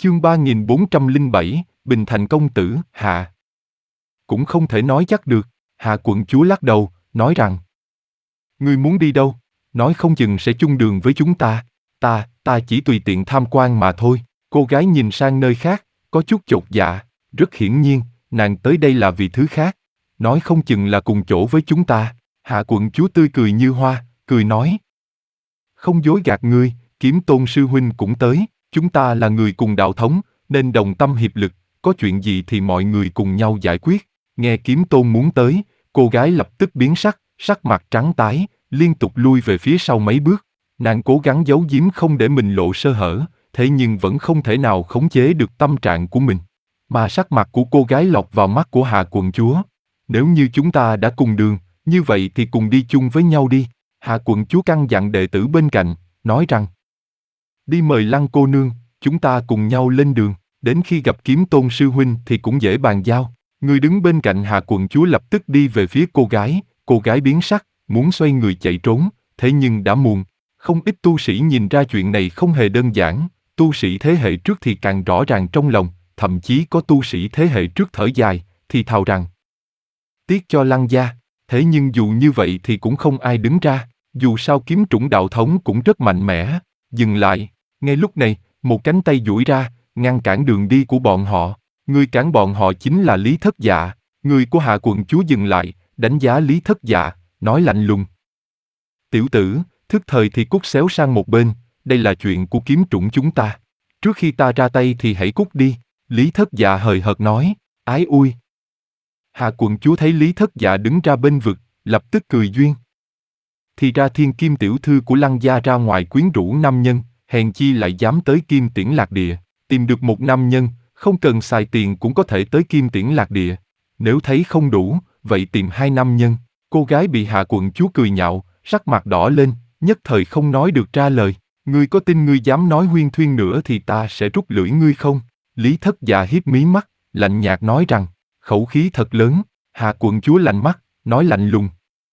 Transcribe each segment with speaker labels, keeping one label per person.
Speaker 1: Chương 3407, Bình Thành công tử, hạ. Cũng không thể nói chắc được, Hạ quận chúa lắc đầu, nói rằng: Ngươi muốn đi đâu? Nói không chừng sẽ chung đường với chúng ta. Ta chỉ tùy tiện tham quan mà thôi. Cô gái nhìn sang nơi khác, có chút chột dạ, rất hiển nhiên, nàng tới đây là vì thứ khác. Nói không chừng là cùng chỗ với chúng ta. Hạ quận chúa tươi cười như hoa, cười nói: Không dối gạt ngươi, Kiếm Tôn sư huynh cũng tới. Chúng ta là người cùng đạo thống, nên đồng tâm hiệp lực, có chuyện gì thì mọi người cùng nhau giải quyết. Nghe Kiếm Tôn muốn tới, cô gái lập tức biến sắc, sắc mặt trắng tái, liên tục lui về phía sau mấy bước. Nàng cố gắng giấu giếm không để mình lộ sơ hở, thế nhưng vẫn không thể nào khống chế được tâm trạng của mình. Mà sắc mặt của cô gái lọt vào mắt của Hạ quận chúa. Nếu như chúng ta đã cùng đường, như vậy thì cùng đi chung với nhau đi. Hạ quận chúa căn dặn đệ tử bên cạnh, nói rằng: Đi mời Lăng cô nương, chúng ta cùng nhau lên đường, đến khi gặp Kiếm Tôn sư huynh thì cũng dễ bàn giao. Người đứng bên cạnh Hạ quận chúa lập tức đi về phía cô gái biến sắc, muốn xoay người chạy trốn, thế nhưng đã muộn. Không ít tu sĩ nhìn ra chuyện này không hề đơn giản, tu sĩ thế hệ trước thì càng rõ ràng trong lòng, thậm chí có tu sĩ thế hệ trước thở dài, thì thào rằng: Tiếc cho Lăng gia, thế nhưng dù như vậy thì cũng không ai đứng ra, dù sao kiếm trũng đạo thống cũng rất mạnh mẽ. Dừng lại, ngay lúc này, một cánh tay duỗi ra, ngăn cản đường đi của bọn họ. Người cản bọn họ chính là Lý Thất Dạ. Người của Hạ quận chúa dừng lại, đánh giá Lý Thất Dạ, nói lạnh lùng: Tiểu tử, thức thời thì cút xéo sang một bên, đây là chuyện của kiếm trũng chúng ta. Trước khi ta ra tay thì hãy cút đi. Lý Thất Dạ hời hợt nói, ái ui. Hạ quận chúa thấy Lý Thất Dạ đứng ra bên vực, lập tức cười duyên. Thì ra thiên kim tiểu thư của Lăng gia ra ngoài quyến rũ nam nhân, hèn chi lại dám tới Kim Tiễn Lạc Địa. Tìm được một nam nhân, không cần xài tiền cũng có thể tới Kim Tiễn Lạc Địa. Nếu thấy không đủ, vậy tìm hai nam nhân. Cô gái bị Hạ quận chúa cười nhạo, sắc mặt đỏ lên, nhất thời không nói được ra lời. Ngươi có tin ngươi dám nói huyên thuyên nữa thì ta sẽ rút lưỡi ngươi không? Lý Thất Dạ hiếp mí mắt, lạnh nhạt nói rằng, khẩu khí thật lớn. Hạ quận chúa lạnh mắt, nói lạnh lùng: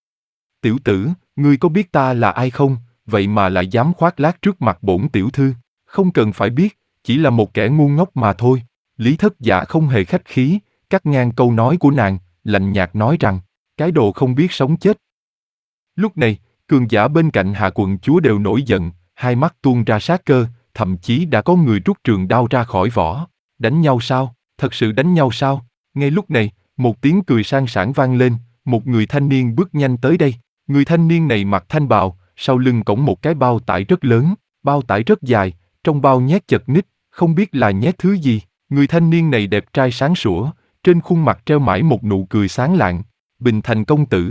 Speaker 1: Tiểu tử, ngươi có biết ta là ai không? Vậy mà lại dám khoác lác trước mặt bổn tiểu thư. Không cần phải biết, chỉ là một kẻ ngu ngốc mà thôi. Lý Thất Dạ không hề khách khí, cắt ngang câu nói của nàng, lạnh nhạt nói rằng, cái đồ không biết sống chết. Lúc này, cường giả bên cạnh Hạ quận chúa đều nổi giận, hai mắt tuôn ra sát cơ, thậm chí đã có người rút trường đao ra khỏi vỏ. Đánh nhau sao? Thật sự đánh nhau sao? Ngay lúc này, một tiếng cười sang sảng vang lên, một người thanh niên bước nhanh tới đây. Người thanh niên này mặc thanh bào, sau lưng cõng một cái bao tải rất lớn, bao tải rất dài, trong bao nhét chật ních, không biết là nhét thứ gì. Người thanh niên này đẹp trai sáng sủa, trên khuôn mặt treo mãi một nụ cười sáng lạng. Bình Thành công tử.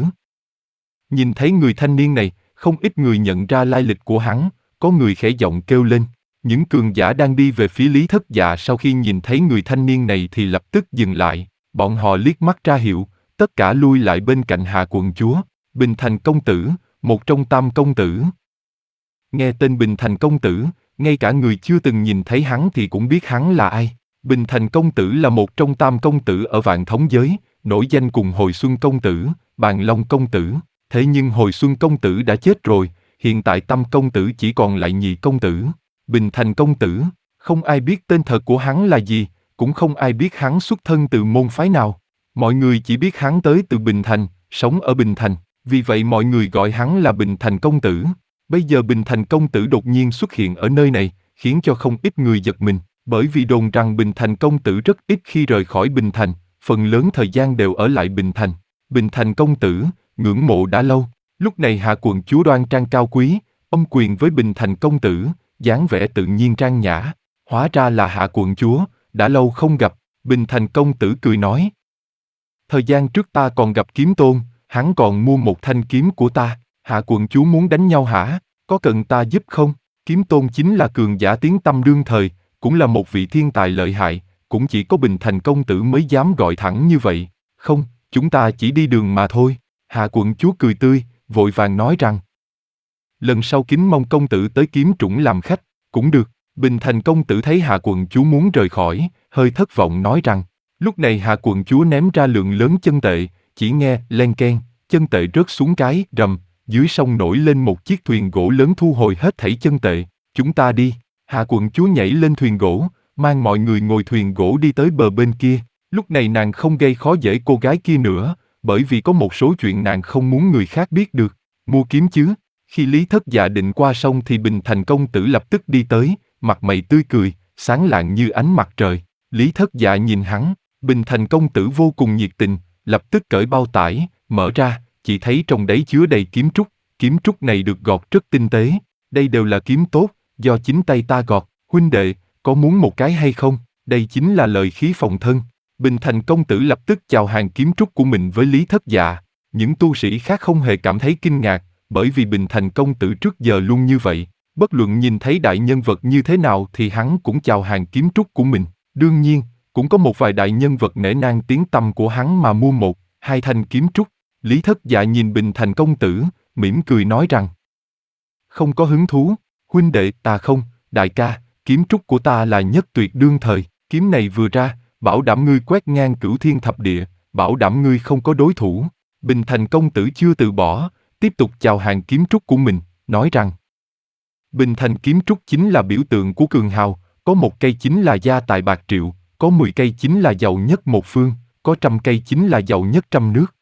Speaker 1: Nhìn thấy người thanh niên này, không ít người nhận ra lai lịch của hắn, có người khẽ giọng kêu lên. Những cường giả đang đi về phía Lý Thất Dạ sau khi nhìn thấy người thanh niên này thì lập tức dừng lại, bọn họ liếc mắt ra hiệu, tất cả lui lại bên cạnh Hạ quận chúa. Bình Thành công tử, một trong tam công tử. Nghe tên Bình Thành công tử, ngay cả người chưa từng nhìn thấy hắn thì cũng biết hắn là ai. Bình Thành công tử là một trong tam công tử ở Vạn Thống giới, nổi danh cùng Hồi Xuân công tử, Bàn Long công tử. Thế nhưng Hồi Xuân công tử đã chết rồi, hiện tại tam công tử chỉ còn lại nhị công tử. Bình Thành công tử, không ai biết tên thật của hắn là gì, cũng không ai biết hắn xuất thân từ môn phái nào. Mọi người chỉ biết hắn tới từ Bình Thành, sống ở Bình Thành. Vì vậy mọi người gọi hắn là Bình Thành công tử. Bây giờ Bình Thành công tử đột nhiên xuất hiện ở nơi này, khiến cho không ít người giật mình, bởi vì đồn rằng Bình Thành công tử rất ít khi rời khỏi Bình Thành, phần lớn thời gian đều ở lại Bình Thành. Bình Thành công tử, ngưỡng mộ đã lâu. Lúc này Hạ quận chúa đoan trang cao quý, ôm quyền với Bình Thành công tử, dáng vẻ tự nhiên trang nhã. Hóa ra là Hạ quận chúa, đã lâu không gặp. Bình Thành công tử cười nói: Thời gian trước ta còn gặp Kiếm Tôn, hắn còn mua một thanh kiếm của ta. Hạ quận chúa muốn đánh nhau hả? Có cần ta giúp không? Kiếm Tôn chính là cường giả tiếng tăm đương thời, cũng là một vị thiên tài lợi hại, cũng chỉ có Bình Thành công tử mới dám gọi thẳng như vậy. Không, chúng ta chỉ đi đường mà thôi. Hạ quận chúa cười tươi, vội vàng nói rằng, lần sau kính mong công tử tới Kiếm Trũng làm khách, cũng được. Bình Thành công tử thấy Hạ quận chúa muốn rời khỏi, hơi thất vọng nói rằng, lúc này Hạ quận chúa ném ra lượng lớn chân tệ, chỉ nghe len keng, chân tệ rớt xuống cái rầm, dưới sông nổi lên một chiếc thuyền gỗ lớn thu hồi hết thảy chân tệ. Chúng ta đi. Hạ quận chúa nhảy lên thuyền gỗ, mang mọi người ngồi thuyền gỗ đi tới bờ bên kia. Lúc này nàng không gây khó dễ cô gái kia nữa, bởi vì có một số chuyện nàng không muốn người khác biết được. Mua kiếm chứ? Khi Lý Thất Dạ định qua sông thì Bình Thành công tử lập tức đi tới, mặt mày tươi cười, sáng lạng như ánh mặt trời. Lý Thất Dạ nhìn hắn, Bình Thành công tử vô cùng nhiệt tình, lập tức cởi bao tải, mở ra, chỉ thấy trong đấy chứa đầy kiếm trúc này được gọt rất tinh tế. Đây đều là kiếm tốt, do chính tay ta gọt. Huynh đệ, có muốn một cái hay không? Đây chính là lợi khí phòng thân. Bình Thành công tử lập tức chào hàng kiếm trúc của mình với Lý Thất Dạ. Những tu sĩ khác không hề cảm thấy kinh ngạc, bởi vì Bình Thành công tử trước giờ luôn như vậy. Bất luận nhìn thấy đại nhân vật như thế nào thì hắn cũng chào hàng kiếm trúc của mình. Đương nhiên, cũng có một vài đại nhân vật nể nang tiếng tăm của hắn mà mua một, hai thanh kiếm trúc. Lý Thất Dạ nhìn Bình Thành công tử, mỉm cười nói rằng: không có hứng thú, huynh đệ ta không, đại ca, kiếm trúc của ta là nhất tuyệt đương thời, kiếm này vừa ra, bảo đảm ngươi quét ngang cửu thiên thập địa, bảo đảm ngươi không có đối thủ. Bình Thành công tử chưa từ bỏ, tiếp tục chào hàng kiếm trúc của mình, nói rằng: Bình Thành kiếm trúc chính là biểu tượng của cường hào, có một cây chính là gia tài bạc triệu, có 10 cây chính là giàu nhất một phương, có 100 cây chính là giàu nhất trăm nước.